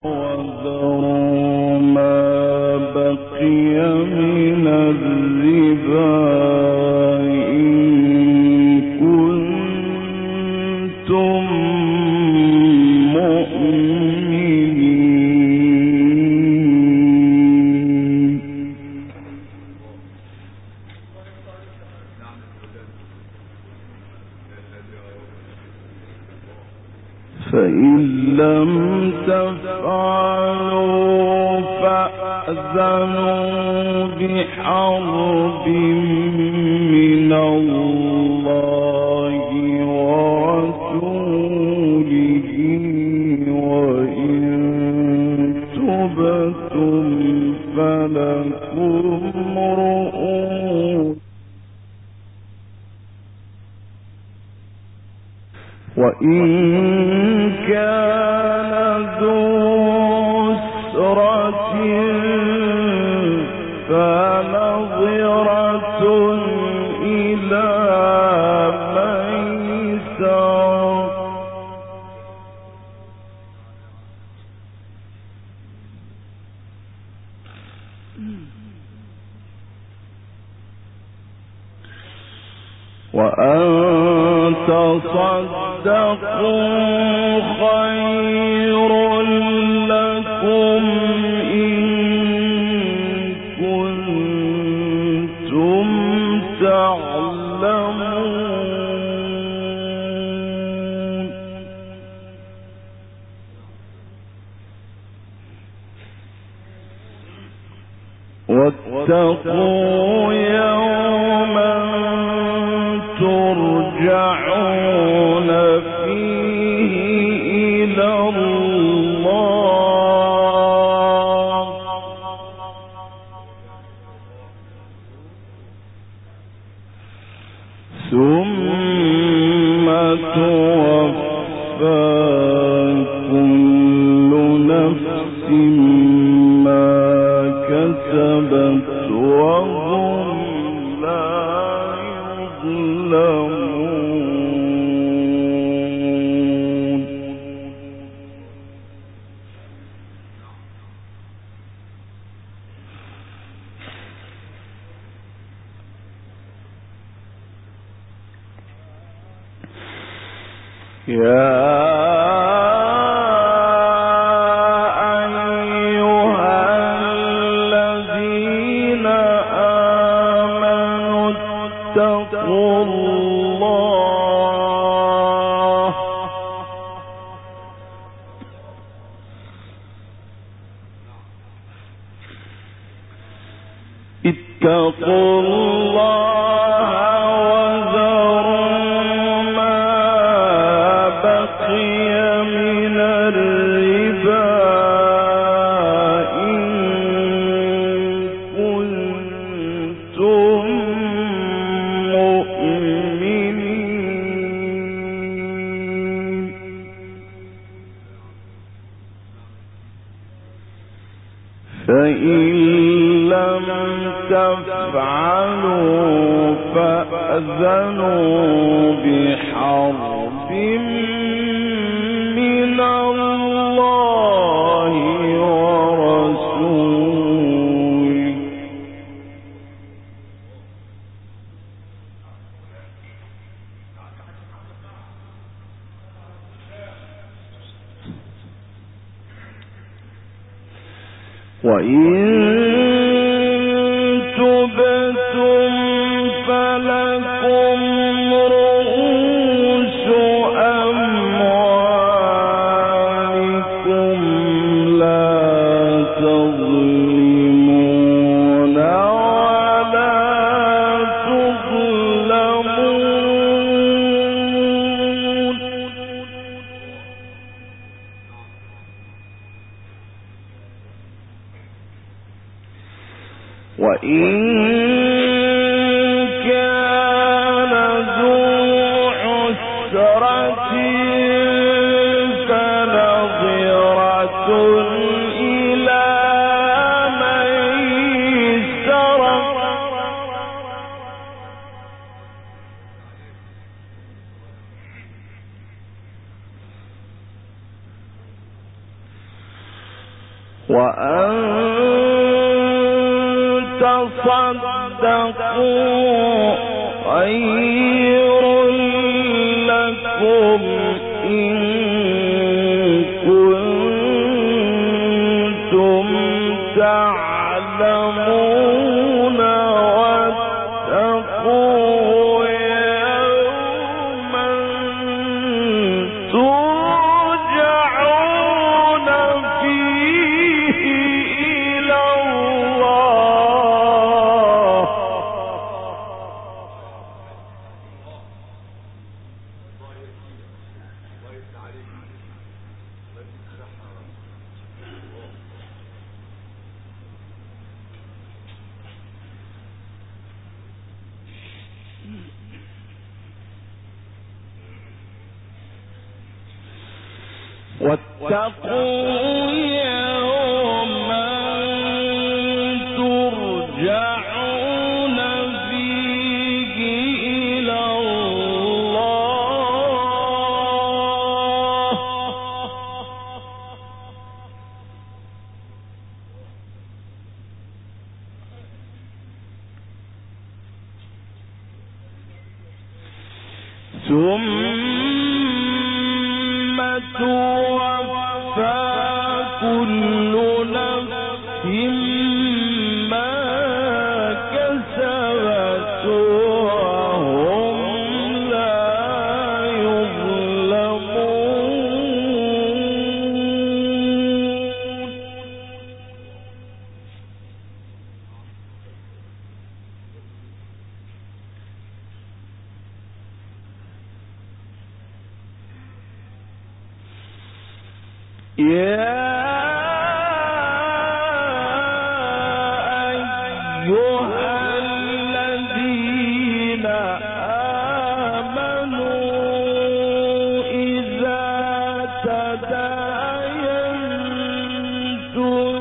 وذروا ما بقي من الربا إن كنتم مؤمنين. فإن لم تفعلوا فأذنوا بحرب من الله ورسوله وإن تبتم فلكم رؤوس وإن كان ذو عسرة فنظرة إلى ميسر وأن تصدقوا خير لكم إن كنتم تعلمون. واتقوا يوما ترجعون فيه إلى الله ثم توفى كل نفس ما كسبت وهم لا يظلمون. يا اتقوا الله وذروا ما بقي من الربا إن كنتم مؤمنين. فإن لم تفعلوا فأذنوا بحرب من الله ورسوله وإن تبتم فلكم رؤوس أموالكم لا تظلمون ولا تظلمون. وإن كان ذو عسرة فنظرة إلى ميسرة وأن تصدقوا خير لكم إن كنتم تعلمون واتقوا يوما ترجعون فيه إلى الله. واتقوا يوما ترجعون فيه إلى الله ثم توفى كل نفس ما كسبت وهم لا يظلمون. يا أيها الذين آمنوا إذا تداينتم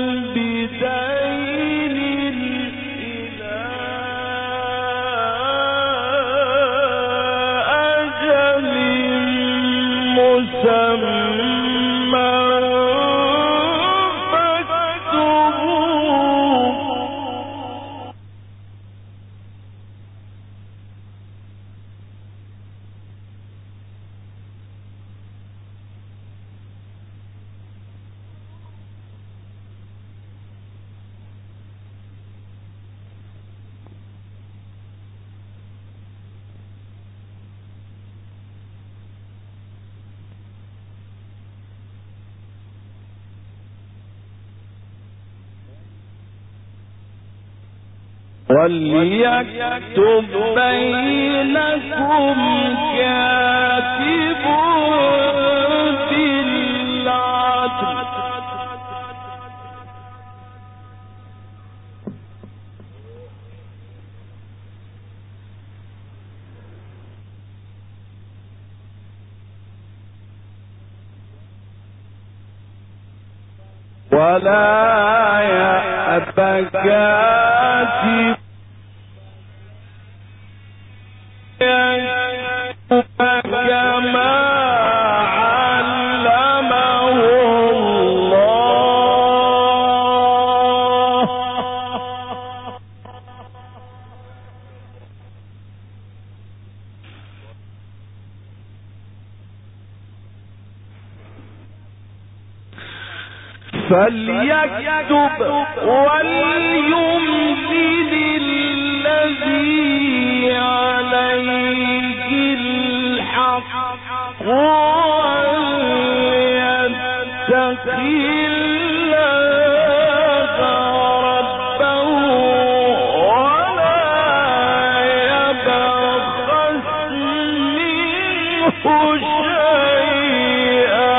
بدين إلى أجل مسمى وليكتب بينكم كاتب بالعدل ولا يأبى كاتب كما علمه الله فليكتب وليملل الذي عليه الحق وليتق الله ربه ولا يبخس منه شيئا.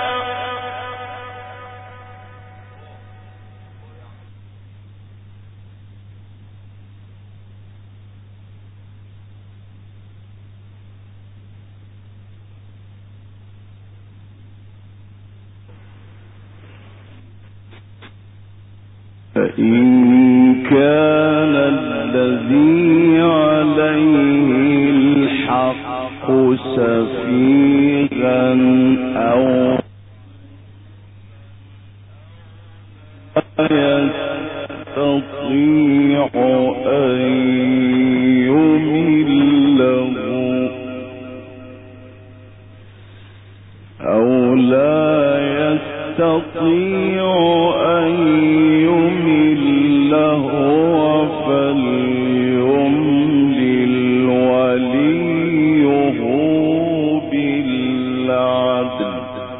فإن كان الذي عليه الحق سفيها أو يستطيع أن يمله أو لا يستطيع أن يمله فليملل وليه بالعدل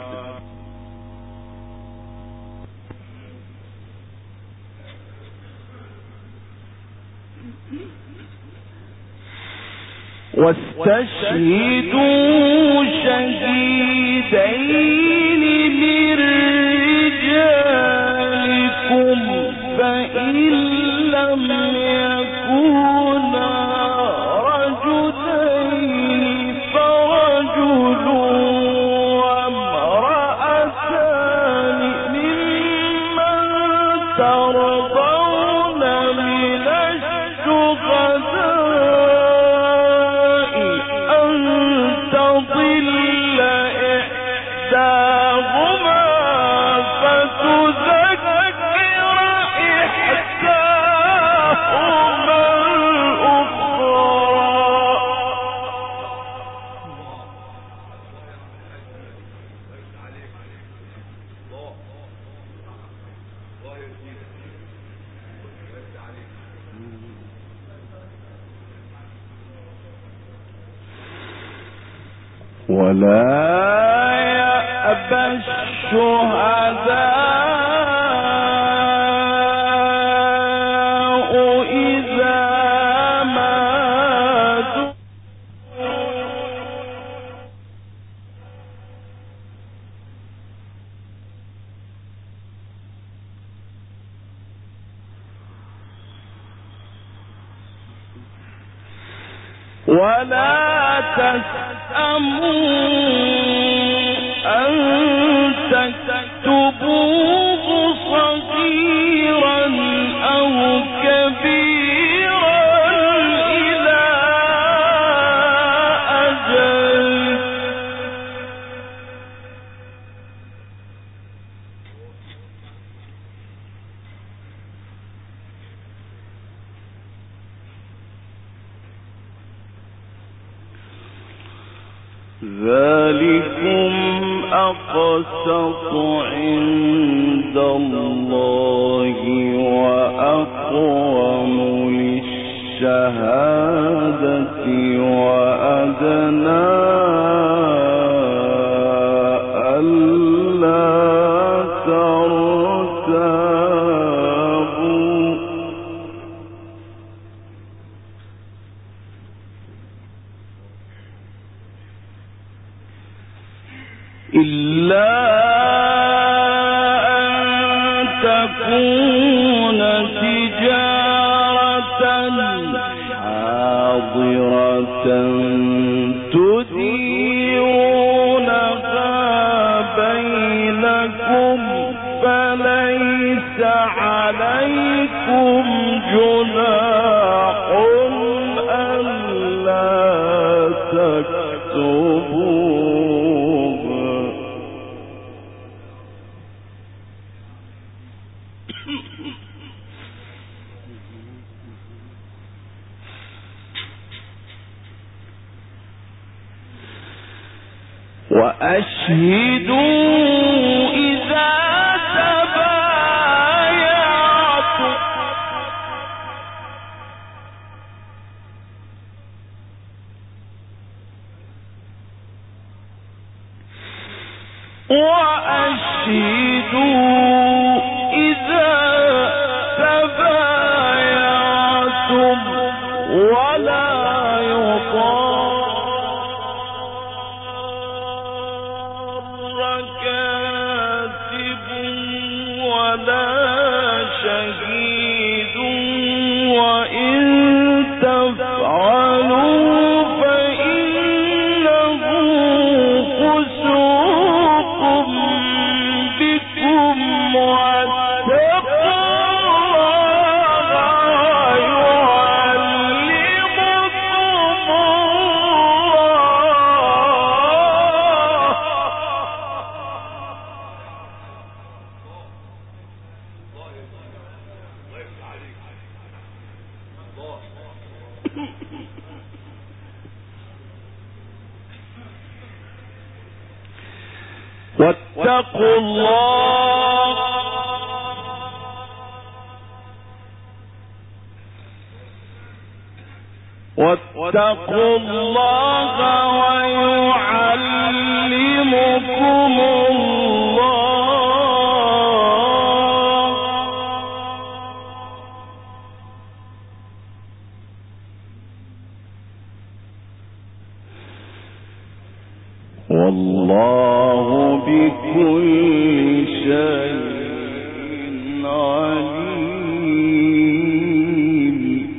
واستشهدوا شهيدين من رجالكم فإن لم يكونا رجلين فرجل وامرأتان ممن ترضون من الشهداء تضل إحداهما فتذكر إحداهما الأخرى ولا يأبى الشهداء إذا ما ولا تسأموا أن تكتبوه صغيرا أو كبيرا إلى أجل ذلكم أقسط عند الله وأقوم للشهادة وأدنى ألا ترتابوا إلا أن تكون تجارة حاضرة تديرونها بينكم فليس عليكم جناح ألا تكتبوها وأشهدوا إذا تبايعتم ولا يضار كاتب ولا شهيد وإن تفعلوا فإنه فسوق بكم واتقوا واتقوا الله ويعلمكم والله بكل شيء عليم.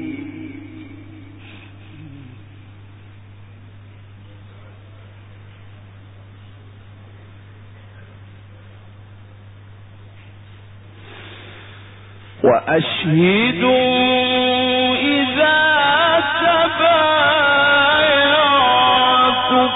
وأشهدوا إذا تبايعتم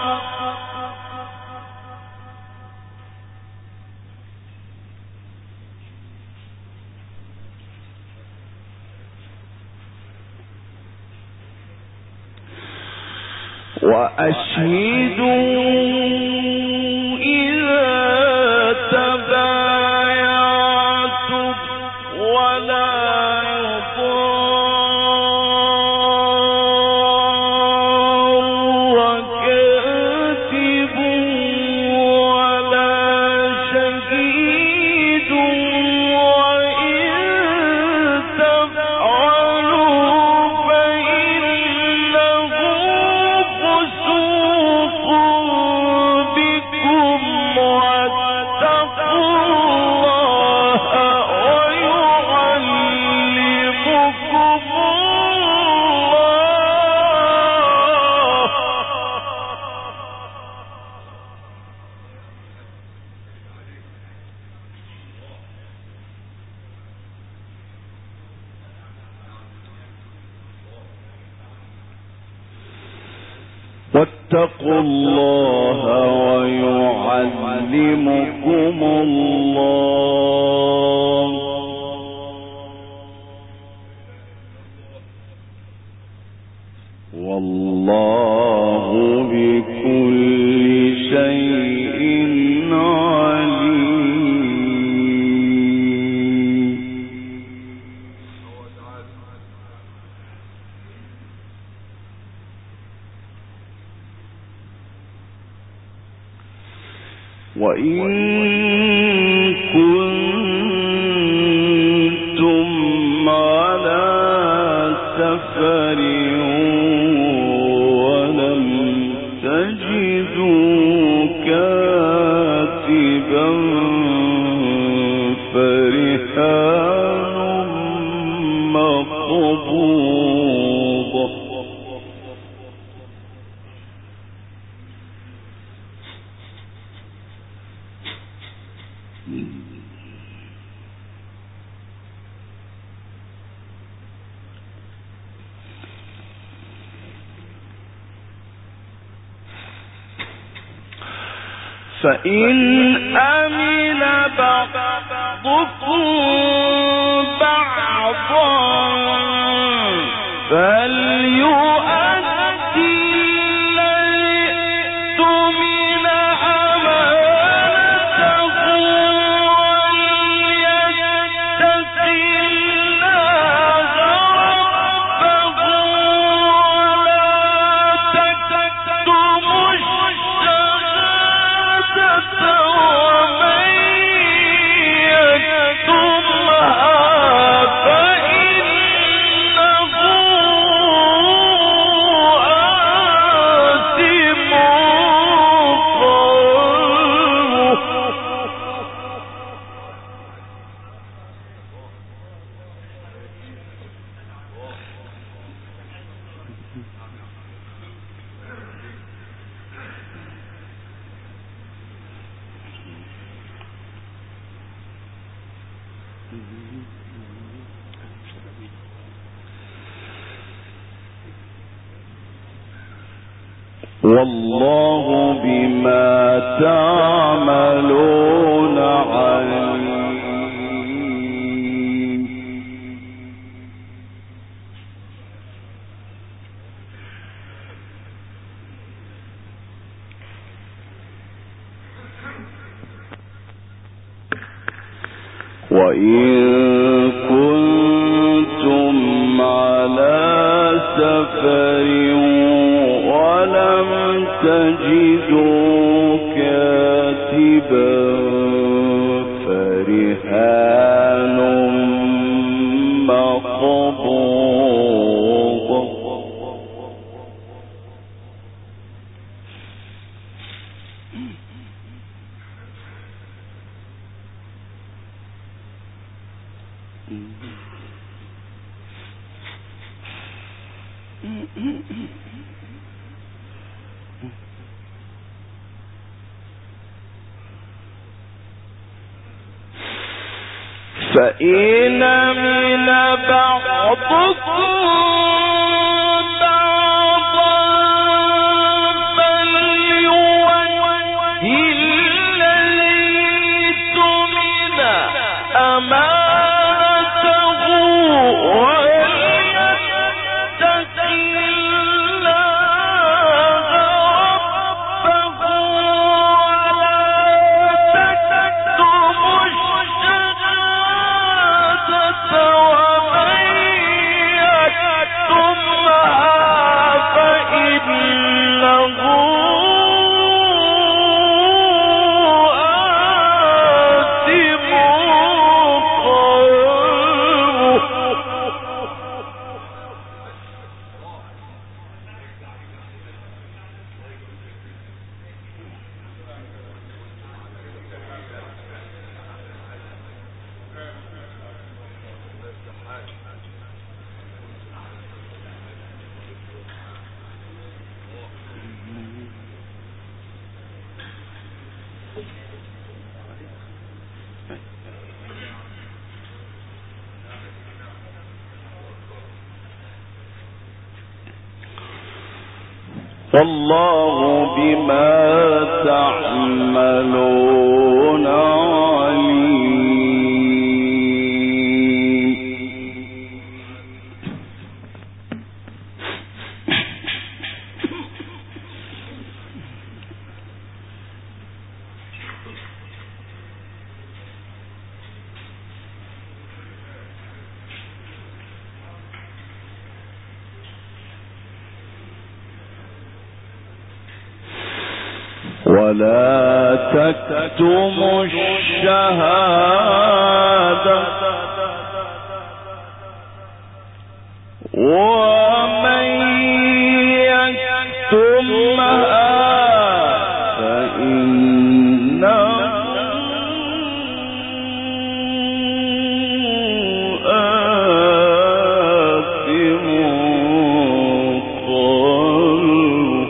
ولا يضار كاتب ولا شهيد وإن تفعلوا فإنه فسوق بكم واتقوا الله ويعلمكم واتقوا الله ويعلمكم الله والله بكل شيء عليم. وإن كنتم على سفر ولم تجدوا كاتبا فرهان مقبوضة فإن أمن بعضكم بعضا فليؤدي الذي اؤتمن أمانته وليتق الله ربه ولا تكتموا الشهادة ومن يكتمها فإنه آثم والله بما تعملون عليم. وإن كنتم على سفر ولم تجدوا كاتبا فرهان مقبوض. فإن من بعضكم والله بما تعملون عليم. ولا تكتموا الشهادة ومن يكتمها فإنه آثم قلبه.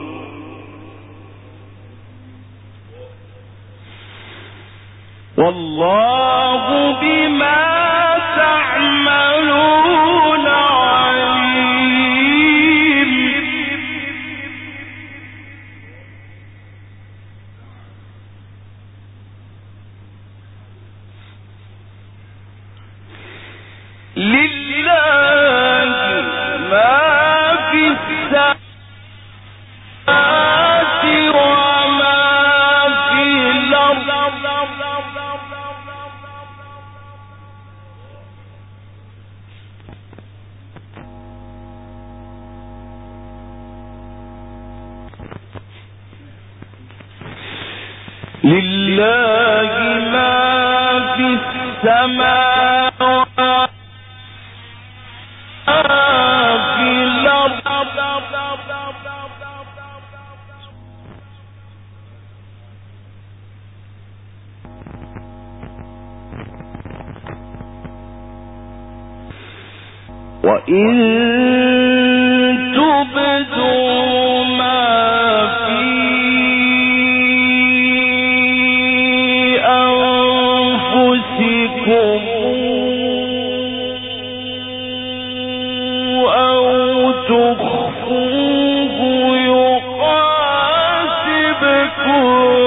والله بما تعملون عليم. لله ما في السماوات وما في الأرض. لله ما في السماوات في الأرض. وإن تبدوا ما في أنفسكم أو تخفوه يحاسبكم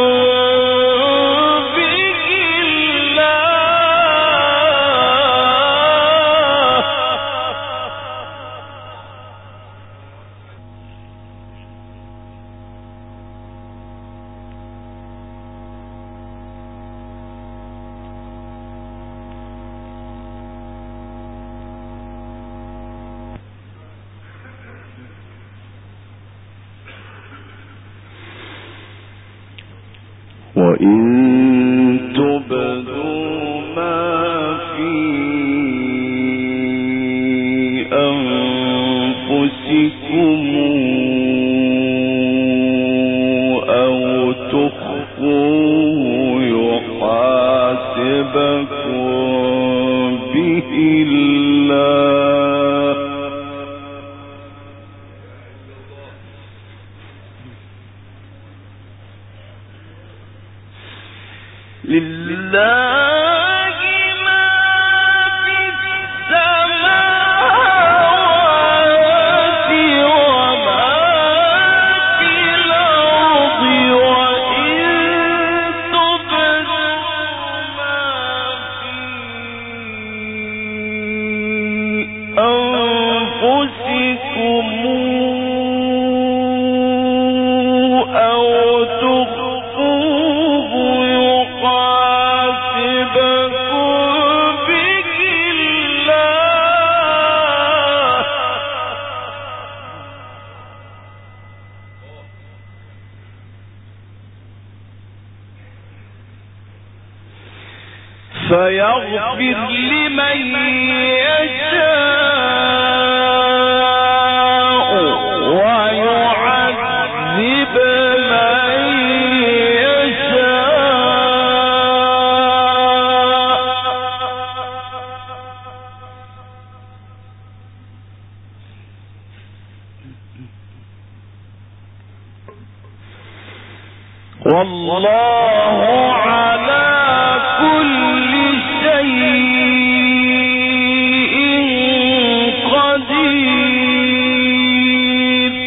به الله. وإن تبدوا ما في أنفسكم أو تخفوه يحاسبكم به الله لله ما في السماوات وما في الأرض وإن تبدوا ما في أنفسكم أو تخفوه يحاسبكم به الله فيغفر لمن يشاء ويعذب من والله على كل شيء قدير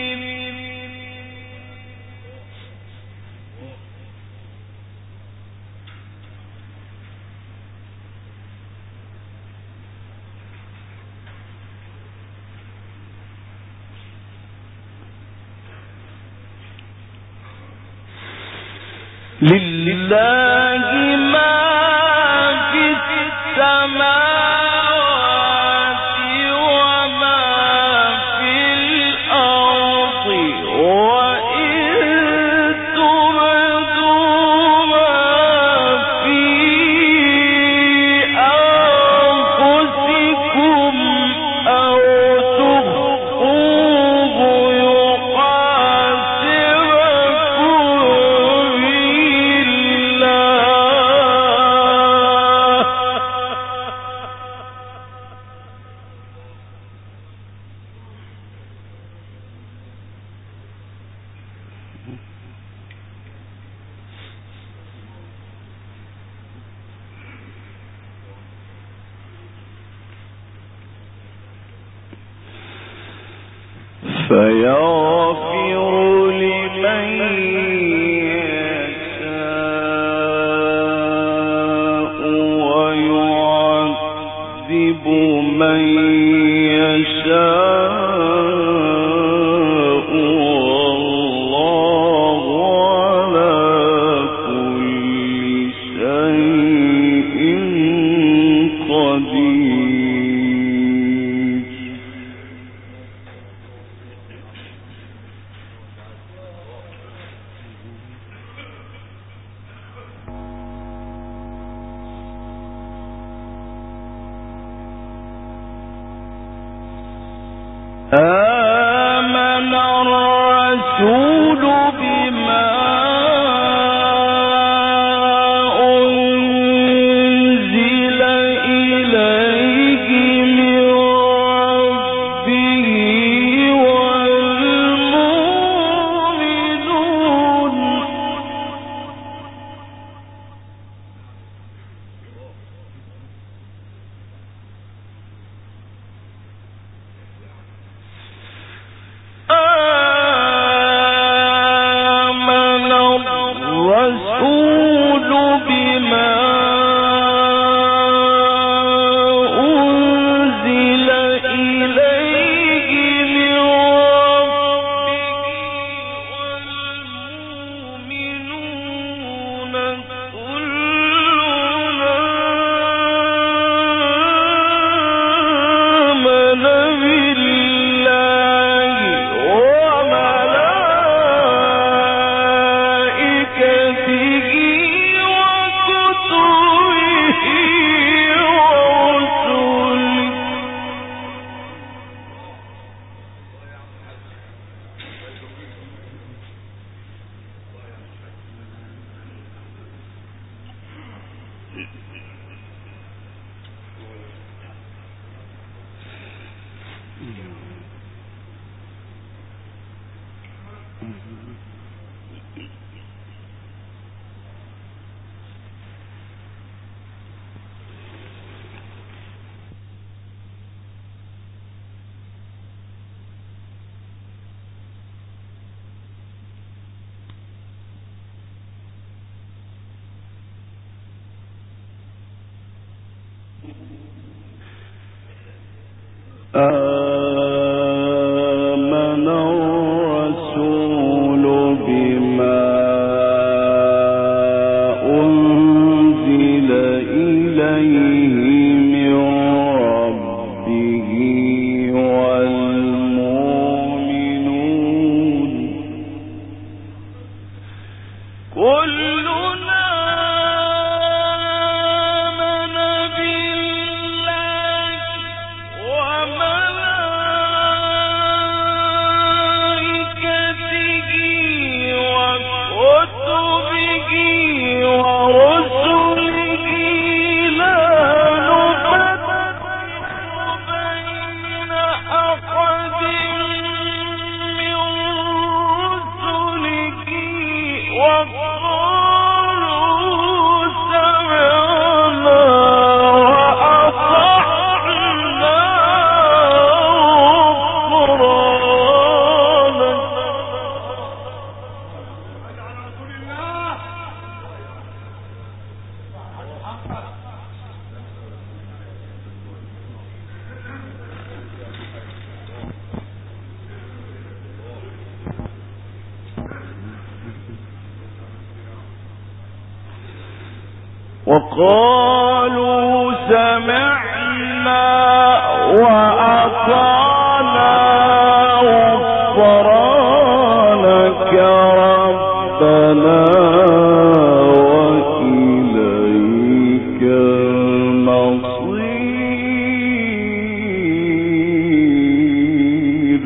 لله ما في السماوات وما في الأرض وإن تبدوا ما في أنفسكم أو تخفوه يحاسبكم فيغفر لمن يشاء ويعذب من يشاء والله على كل شيء قدير آمن الرسول بما أنزل إليه من ربه والمؤمنون آمن الرسول بما أنزل إليه من ربه والمؤمنون كلنا آمن بالله وملائكته وكتبه ورسله لا نفرق بين أحد من رسله وقالوا سمعنا وأطعنا وقالوا سمعنا وأطعنا غفرانك ربنا وإليك المصير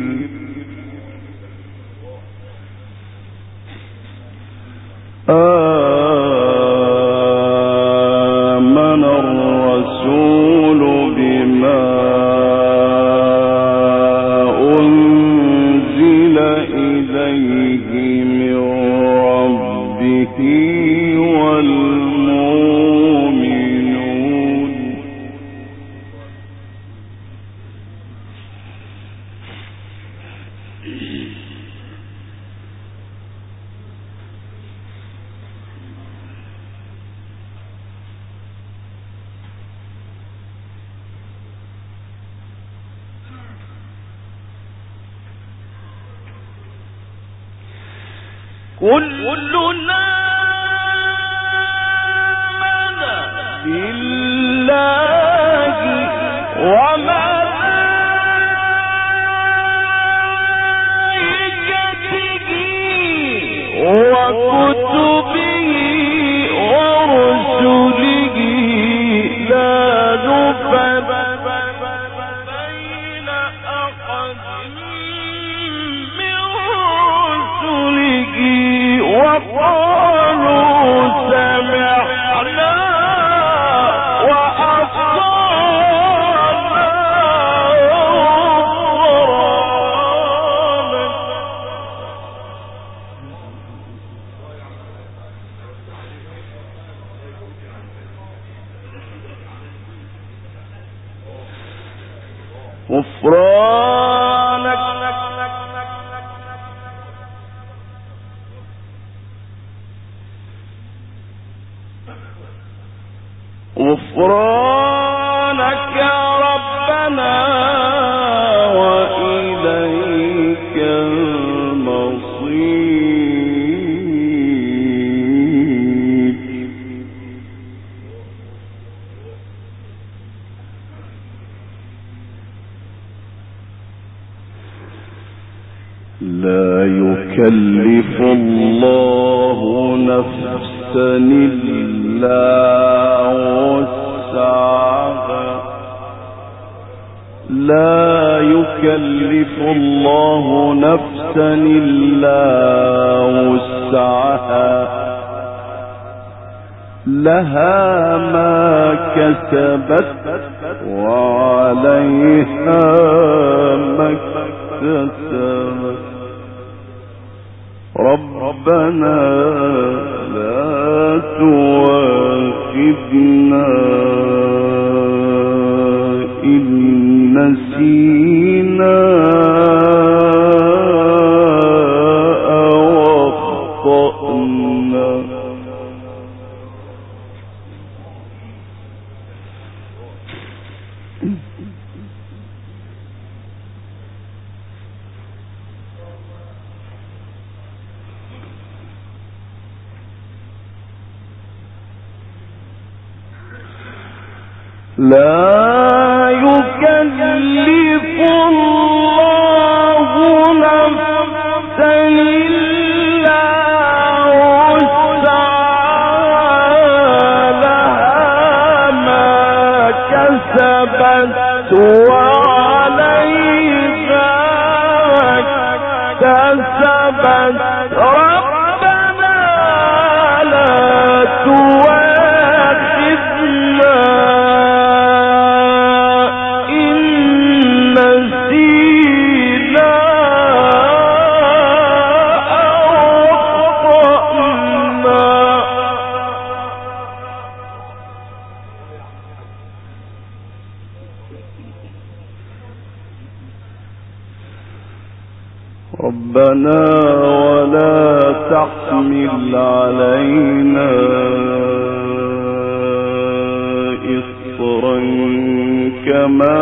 آمن الرسول بما أنزل إليه من ربه والمؤمنون كلنا آمن بالله وملائكته وكتبه ورسله لا نفرق بين أحد من رسله وقالوا سمعنا وأطعنا غفرانك غفرانك ربنا وإليك المصير لا يكلف الله نفسا إلا وسعها لا يكلف الله نفسا إلا وسعها لها ما كسبت وعليها ما اكتسبت ربنا لا تؤاخذنا إن نسينا أو أخطأنا لا يكلف الله نفسا إلا وسعها لها ما كسبت وعليها اكتسبت ربنا لا تؤاخذنا إن نسينا أو أخطأنا. ربنا ولا تحمل علينا إصرا كما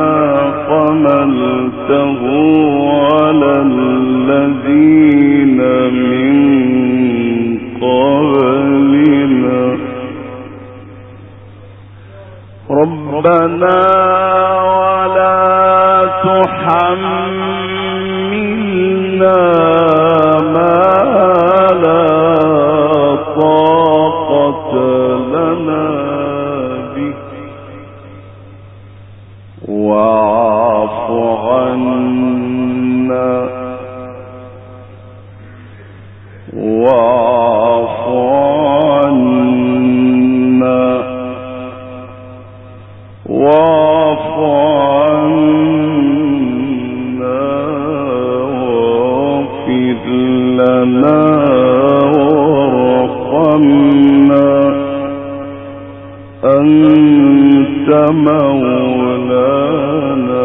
حملته على الذين من قبلنا. ربنا ولا تحملنا ما لا طاقة لنا به واعف عنا واعف عنا واعف عنا واغفر لنا وارحمنا أنت مولانا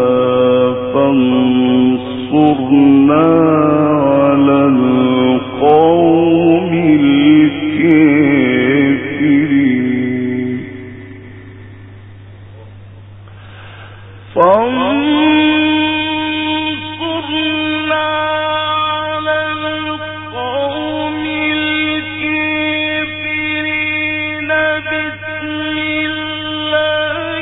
فانصرنا على القوم الكافرين. فانصرنا على القوم الكافرين. بسم الله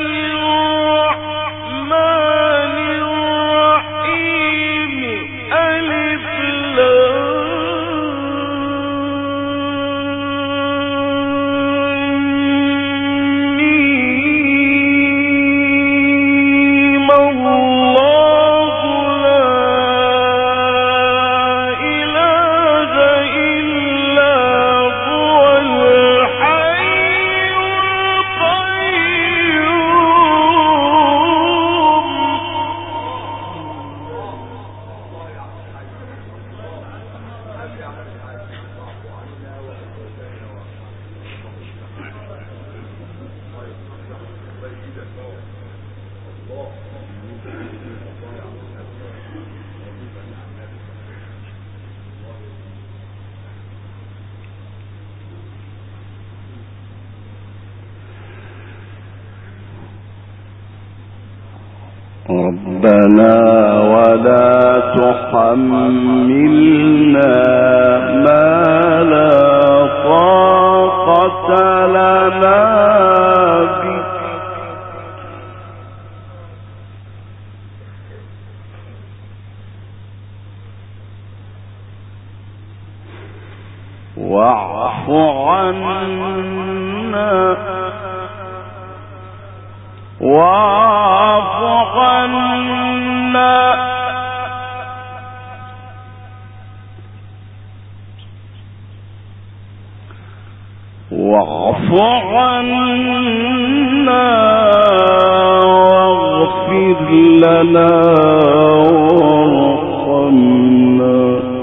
الرحمن الرحيم. ألف لام الله لا إله إلا هو الحي ربنا ولا تحملنا ما لا طاقة لنا به واعف عنا واعف عنا واعف عنا واغفر لنا وارحمنا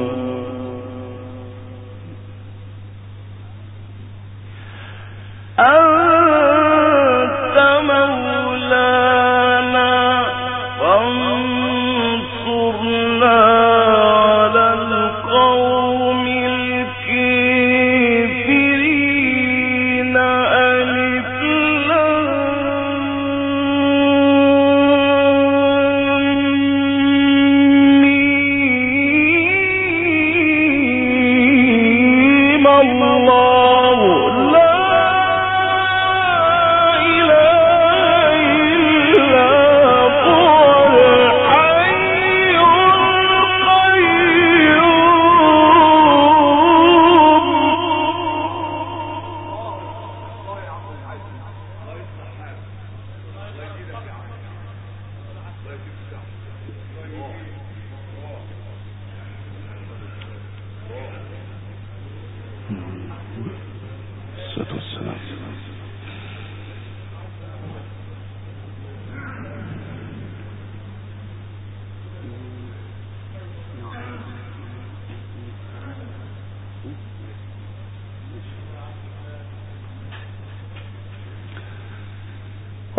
أنت مولانا فانصرنا على القوم الكافرين.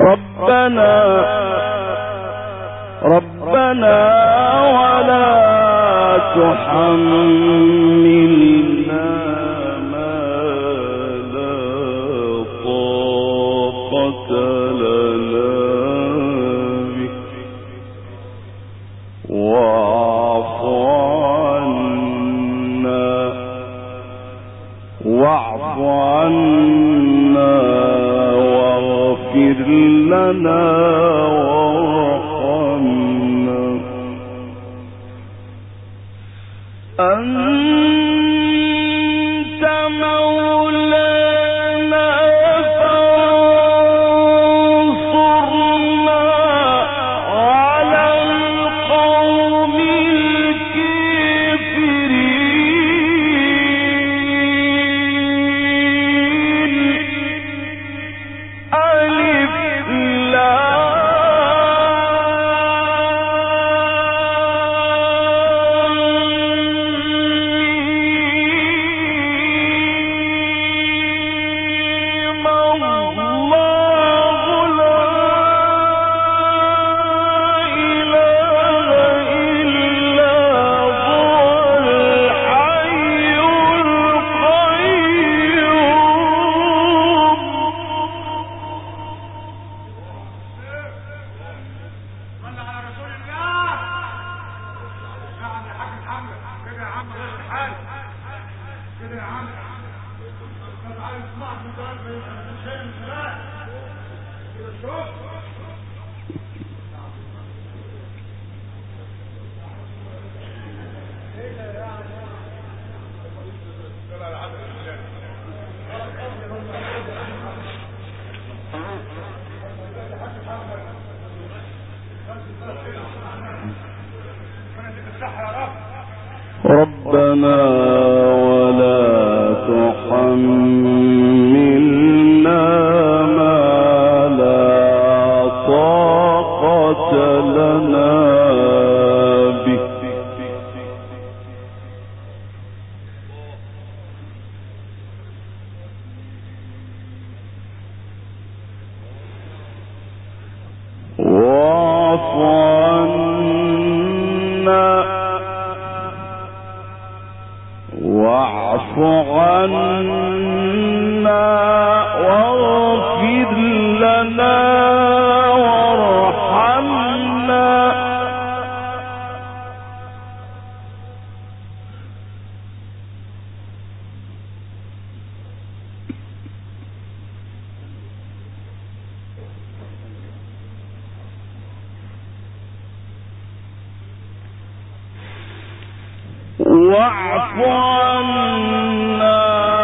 ربنا ولا تحملنا ما لا طاقة لنا به واعف عنا واغفر لنا وارحمنا أنت مولانا فانصرنا على القوم الكافرين. ألف ربنا ولا تحملنا ما لا طاقة لنا به واعف عنا واغفر لنا وارحمنا واعف عنا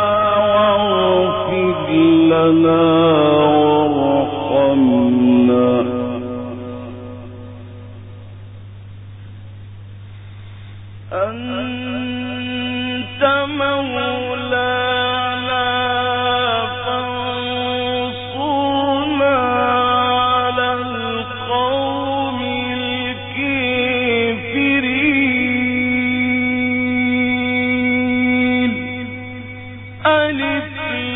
واغفر لنا وارحمنا أنت مولانا فانصرنا على القوم الكافرين. ألف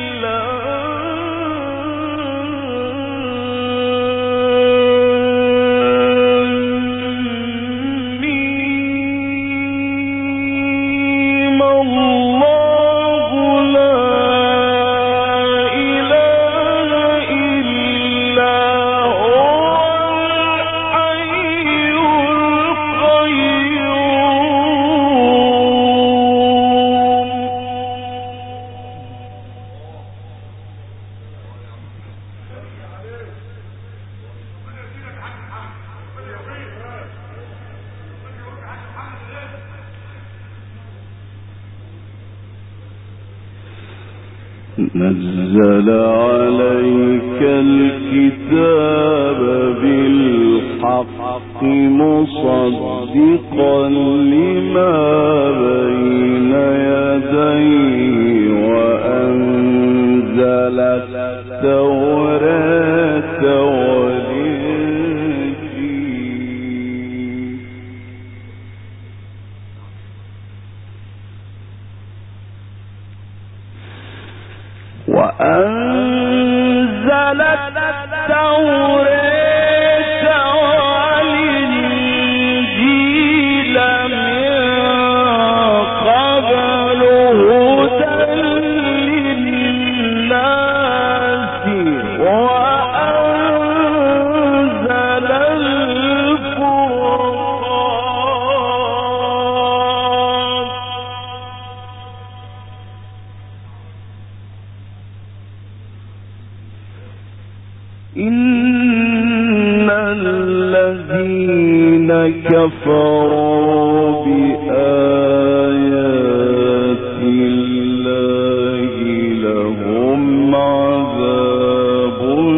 نزل عليك الكتاب بالحق مصدقا لما بين يديه وأنزل التوراة والإنجيل وأنزل التوراة كفروا بآيات الله لهم عذاب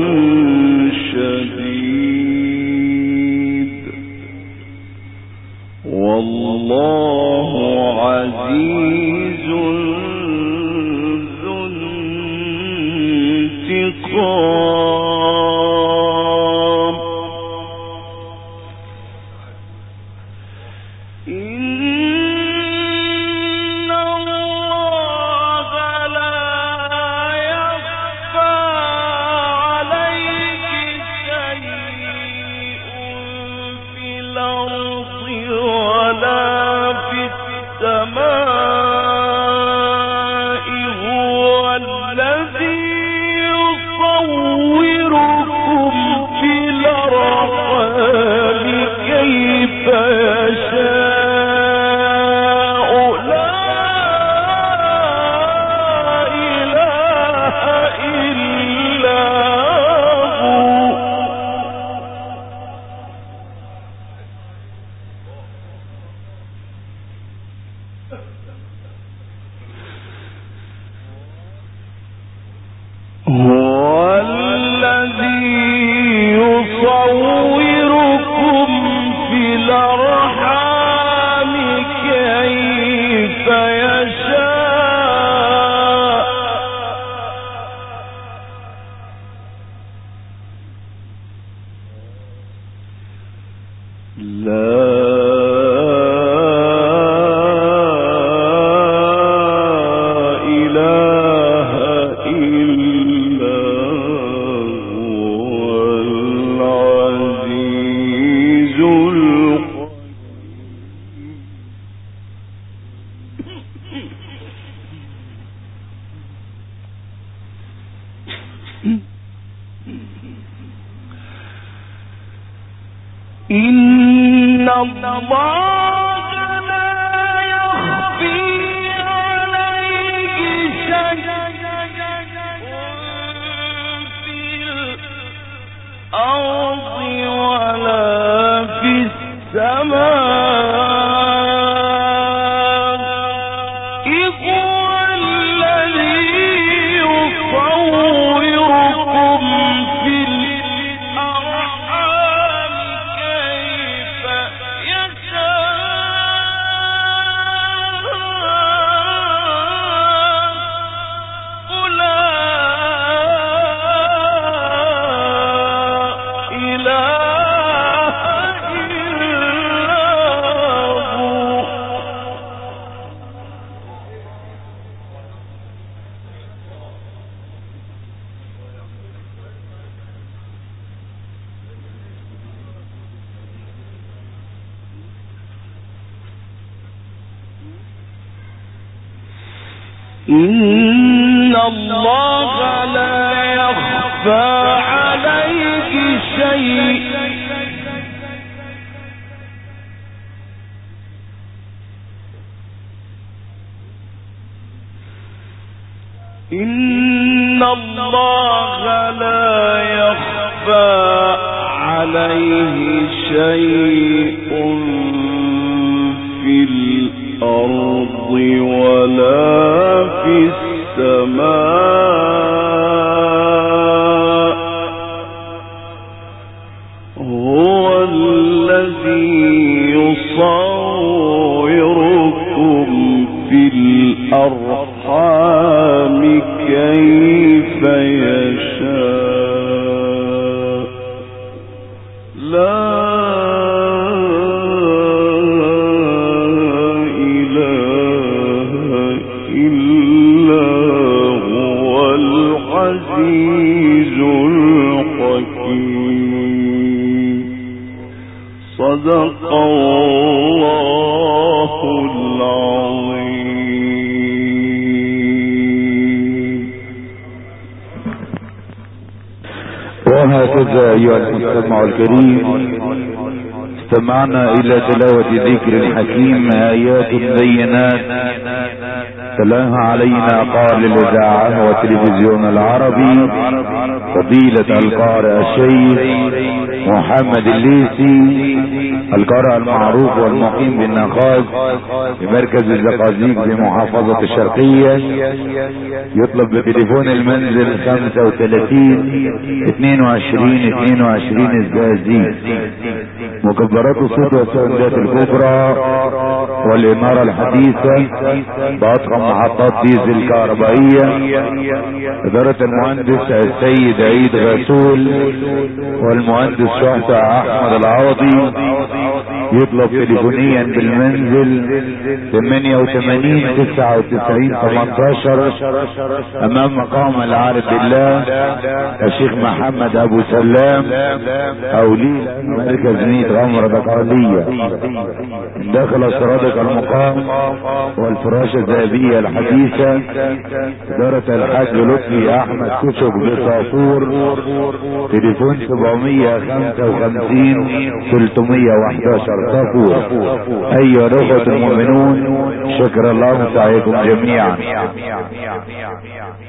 شديد والله عزيز ذو انتقام. إن الله لا يخفى عليه شيء في الأرض ولا في السماء هو الذي يصوركم في الأرحام كيف يشاء. هو الذي يصوركم في الأرحام كيف يشاء. لا إن الله لا يخفي عليه شيء في الأرض ولا في السماء. هو الذي يصوركم في الأرحام كيف يشاء. لا إله إلا هو. إن الله لا يخفى عليه شيء إن الله لا يخفى عليه شيء في الأرض ولا في السماء. هو الذي يصوركم في الأرحام كيف يشاء. لا العزيز الحكيم. صدق الله العظيم. وهكذا أيها المستمع الكريم استمعنا إلى تلاوة ذكر الحكيم آيات بينات تلاها علينا قال الإذاعة والتلفزيون العربي فضيلة القارئ الشيخ محمد الليثي القارئ المعروف والمقيم بالنخاز بمركز الزقازيق بمحافظة الشرقية، يطلب بتليفون المنزل 35-22-22 الزقازيق. مكبرات الصوت والسندات الكبرى والإنارة الحديثة بأضخم محطات ديزل كهربائية. إدارة المهندس السيد عيد غسول والمهندس شهداء أحمد العوضي. يطلب تليفونيا بالمنزل 88-99-18 امام مقام العارف بالله الشيخ محمد ابو سلام اولي مركز ميت غمرة بقالية داخل صرادق المقام والفراشة الذهبية الحديثة. إدارة الحاج لطفي احمد كشك بصافور. تليفون 755-311 صافور. ايها الاخوة المؤمنون، شكر الله سعيكم جميعا.